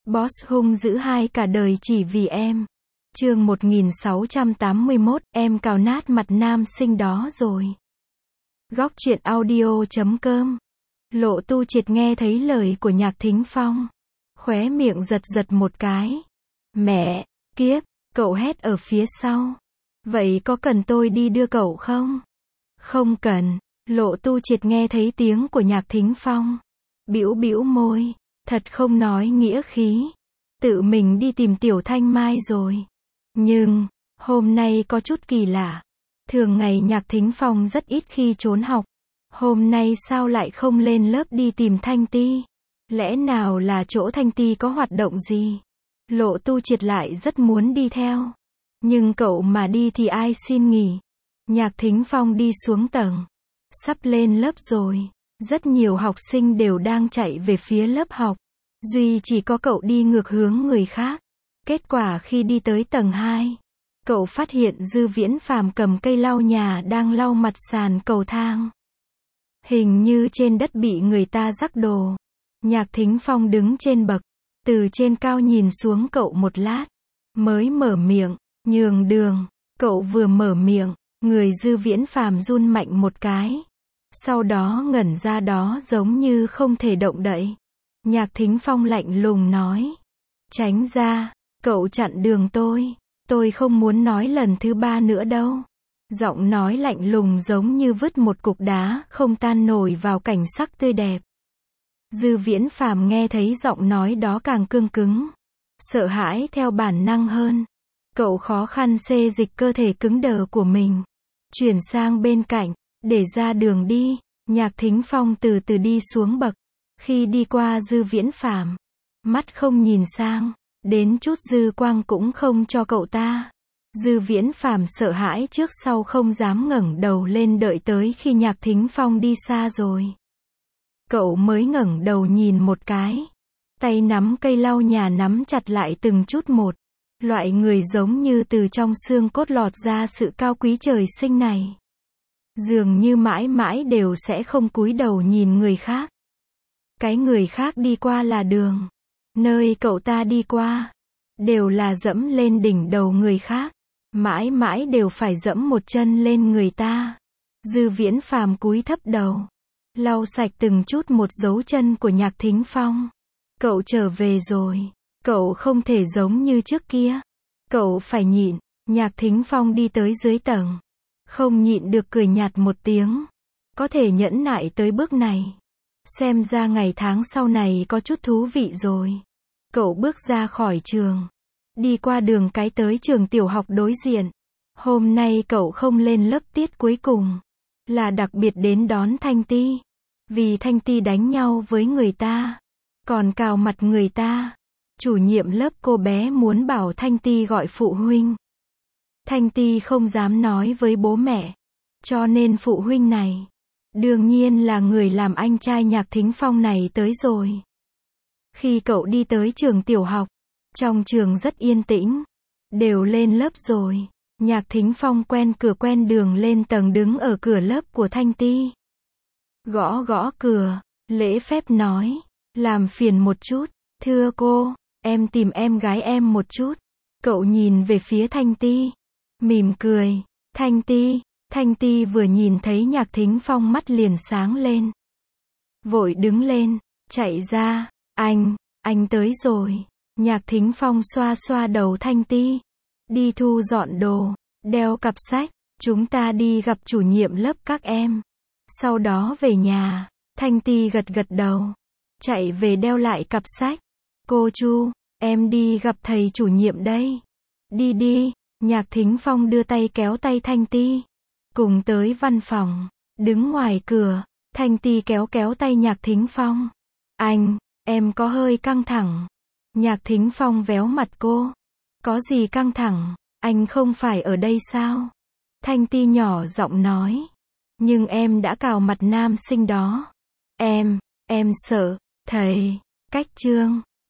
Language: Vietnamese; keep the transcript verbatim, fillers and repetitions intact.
Boss hung dữ hai cả đời chỉ vì em. Chương một nghìn sáu trăm tám mươi mốt, em cào nát mặt nam sinh đó rồi. Góc truyện audio chấm com. Lộ Tu Triệt nghe thấy lời của Nhạc Thính Phong, khóe miệng giật giật một cái. Mẹ, kiếp, cậu hét ở phía sau. Vậy có cần tôi đi đưa cậu không? Không cần. Lộ Tu Triệt nghe thấy tiếng của Nhạc Thính Phong, bĩu bĩu môi, thật không nói nghĩa khí. Tự mình đi tìm Tiểu Thanh Mai rồi. Nhưng, hôm nay có chút kỳ lạ. Thường ngày Nhạc Thính Phong rất ít khi trốn học. Hôm nay sao lại không lên lớp đi tìm Thanh Ti? Lẽ nào là chỗ Thanh Ti có hoạt động gì? Lộ Tu Triệt lại rất muốn đi theo. Nhưng cậu mà đi thì ai xin nghỉ? Nhạc Thính Phong đi xuống tầng. Sắp lên lớp rồi. Rất nhiều học sinh đều đang chạy về phía lớp học. Duy chỉ có cậu đi ngược hướng người khác. Kết quả khi đi tới tầng hai, cậu phát hiện Dư Viễn Phàm cầm cây lau nhà đang lau mặt sàn cầu thang. Hình như trên đất bị người ta rắc đồ. Nhạc Thính Phong đứng trên bậc, từ trên cao nhìn xuống cậu một lát, mới mở miệng, nhường đường. Cậu vừa mở miệng, người Dư Viễn Phàm run mạnh một cái. Sau đó ngẩn ra đó giống như không thể động đậy. Nhạc Thính Phong lạnh lùng nói, tránh ra, cậu chặn đường tôi. Tôi không muốn nói lần thứ ba nữa đâu. Giọng nói lạnh lùng giống như vứt một cục đá không tan nổi vào cảnh sắc tươi đẹp. Dư Viễn Phàm nghe thấy giọng nói đó càng cương cứng, sợ hãi theo bản năng hơn. Cậu khó khăn xê dịch cơ thể cứng đờ của mình, chuyển sang bên cạnh, để ra đường đi. Nhạc Thính Phong từ từ đi xuống bậc. Khi đi qua Dư Viễn Phàm, mắt không nhìn sang, đến chút dư quang cũng không cho cậu ta. Dư Viễn Phàm sợ hãi trước sau không dám ngẩng đầu lên, đợi tới khi Nhạc Thính Phong đi xa rồi, cậu mới ngẩng đầu nhìn một cái. Tay nắm cây lau nhà nắm chặt lại từng chút một. Loại người giống như từ trong xương cốt lọt ra sự cao quý trời sinh này, dường như mãi mãi đều sẽ không cúi đầu nhìn người khác. Cái người khác đi qua là đường. Nơi cậu ta đi qua, đều là dẫm lên đỉnh đầu người khác. Mãi mãi đều phải dẫm một chân lên người ta. Dư Viễn Phàm cúi thấp đầu, lau sạch từng chút một dấu chân của Nhạc Thính Phong. Cậu trở về rồi. Cậu không thể giống như trước kia. Cậu phải nhịn. Nhạc Thính Phong đi tới dưới tầng, không nhịn được cười nhạt một tiếng. Có thể nhẫn nại tới bước này, xem ra ngày tháng sau này có chút thú vị rồi. Cậu bước ra khỏi trường, đi qua đường cái tới trường tiểu học đối diện. Hôm nay cậu không lên lớp tiết cuối cùng, là đặc biệt đến đón Thanh Ti. Vì Thanh Ti đánh nhau với người ta, còn cào mặt người ta. Chủ nhiệm lớp cô bé muốn bảo Thanh Ti gọi phụ huynh. Thanh Ti không dám nói với bố mẹ, cho nên phụ huynh này, đương nhiên là người làm anh trai Nhạc Thính Phong này tới rồi. Khi cậu đi tới trường tiểu học, trong trường rất yên tĩnh. Đều lên lớp rồi. Nhạc Thính Phong quen cửa quen đường lên tầng, đứng ở cửa lớp của Thanh Ti. Gõ gõ cửa, lễ phép nói, làm phiền một chút. Thưa cô, em tìm em gái em một chút. Cậu nhìn về phía Thanh Ti, mỉm cười. Thanh Ti. Thanh Ti vừa nhìn thấy Nhạc Thính Phong mắt liền sáng lên. Vội đứng lên, chạy ra. Anh, anh tới rồi. Nhạc Thính Phong xoa xoa đầu Thanh Ti. Đi thu dọn đồ, đeo cặp sách. Chúng ta đi gặp chủ nhiệm lớp các em. Sau đó về nhà. Thanh Ti gật gật đầu, chạy về đeo lại cặp sách. Cô Chu, em đi gặp thầy chủ nhiệm đây. Đi đi. Nhạc Thính Phong đưa tay kéo tay Thanh Ti, cùng tới văn phòng. Đứng ngoài cửa, Thanh Ti kéo kéo tay Nhạc Thính Phong. Anh, em có hơi căng thẳng. Nhạc Thính Phong véo mặt cô. Có gì căng thẳng, anh không phải ở đây sao? Thanh Ti nhỏ giọng nói. Nhưng em đã cào mặt nam sinh đó. Em, em sợ, thầy. Cách chương.